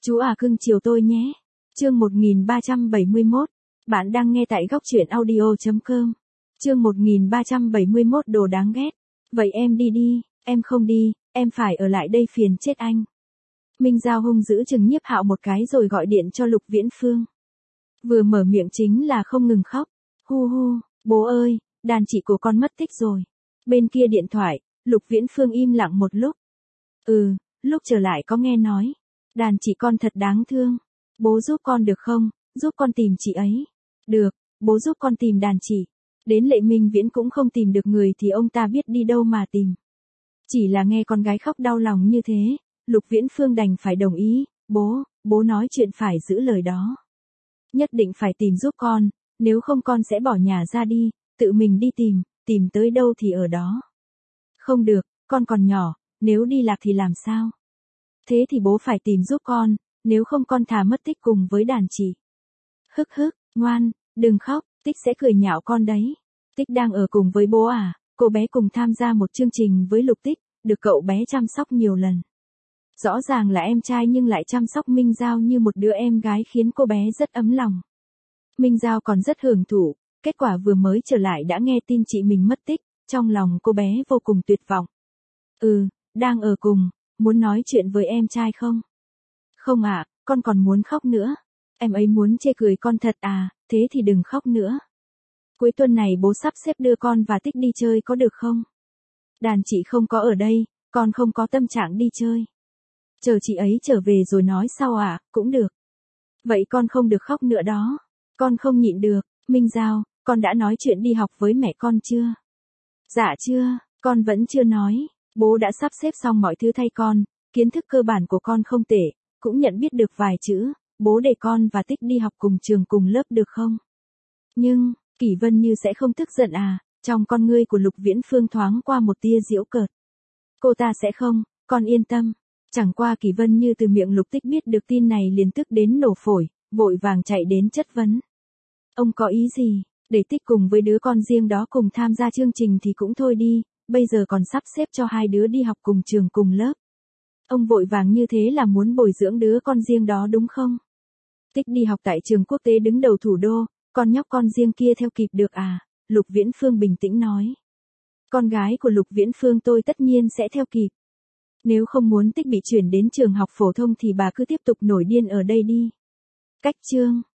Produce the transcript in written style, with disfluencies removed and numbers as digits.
Chú à cưng chiều tôi nhé. Chương 1371. Bạn đang nghe tại góc truyện audio.com. Chương 1371 đồ đáng ghét. Vậy em đi đi, em không đi, em phải ở lại đây phiền chết anh. Minh Giao hung dữ chừng Nhiếp Hạo một cái rồi gọi điện cho Lục Viễn Phương. Vừa mở miệng chính là không ngừng khóc. Hu hu, bố ơi, đàn chị của con mất tích rồi. Bên kia điện thoại, Lục Viễn Phương im lặng một lúc. Lúc trở lại có nghe nói. Đàn chị con thật đáng thương. Bố giúp con được không, giúp con tìm chị ấy. Được, bố giúp con tìm đàn chị. Đến Lệ Minh Viễn cũng không tìm được người thì ông ta biết đi đâu mà tìm. Chỉ là nghe con gái khóc đau lòng như thế, Lục Viễn Phương đành phải đồng ý. Bố nói chuyện phải giữ lời đó. Nhất định phải tìm giúp con, nếu không con sẽ bỏ nhà ra đi, tự mình đi tìm tới đâu thì ở đó. Không được, con còn nhỏ, nếu đi lạc thì làm sao? Thế thì bố phải tìm giúp con, nếu không con thà mất tích cùng với đàn chị. Hức, ngoan, đừng khóc, Tích sẽ cười nhạo con đấy. Tích đang ở cùng với bố à? Cô bé cùng tham gia một chương trình với Lục Tích, được cậu bé chăm sóc nhiều lần. Rõ ràng là em trai nhưng lại chăm sóc Minh Giao như một đứa em gái khiến cô bé rất ấm lòng. Minh Giao còn rất hưởng thụ, kết quả vừa mới trở lại đã nghe tin chị mình mất tích, trong lòng cô bé vô cùng tuyệt vọng. Đang ở cùng, muốn nói chuyện với em trai không? Không ạ, con còn muốn khóc nữa. Em ấy muốn chê cười con thật à, thế thì đừng khóc nữa. Cuối tuần này bố sắp xếp đưa con và Tích đi chơi có được không? Đàn chị không có ở đây, con không có tâm trạng đi chơi. Chờ chị ấy trở về rồi nói sau ạ, cũng được. Vậy con không được khóc nữa đó. Con không nhịn được. Minh Giao, con đã nói chuyện đi học với mẹ con chưa? Dạ chưa, con vẫn chưa nói. Bố đã sắp xếp xong mọi thứ thay con, kiến thức cơ bản của con không tệ, cũng nhận biết được vài chữ, bố để con và Tích đi học cùng trường cùng lớp được không? Nhưng, Kỷ Vân Như sẽ không tức giận à? Trong con ngươi của Lục Viễn Phương thoáng qua một tia giễu cợt. Cô ta sẽ không, con yên tâm. Chẳng qua Kỷ Vân Như từ miệng Lục Tích biết được tin này liền tức đến nổ phổi, vội vàng chạy đến chất vấn. Ông có ý gì, để Tích cùng với đứa con riêng đó cùng tham gia chương trình thì cũng thôi đi, bây giờ còn sắp xếp cho hai đứa đi học cùng trường cùng lớp. Ông vội vàng như thế là muốn bồi dưỡng đứa con riêng đó đúng không? Tích đi học tại trường quốc tế đứng đầu thủ đô, con nhóc con riêng kia theo kịp được à? Lục Viễn Phương bình tĩnh nói. Con gái của Lục Viễn Phương tôi tất nhiên sẽ theo kịp. Nếu không muốn Tích bị chuyển đến trường học phổ thông thì bà cứ tiếp tục nổi điên ở đây đi. Cách chương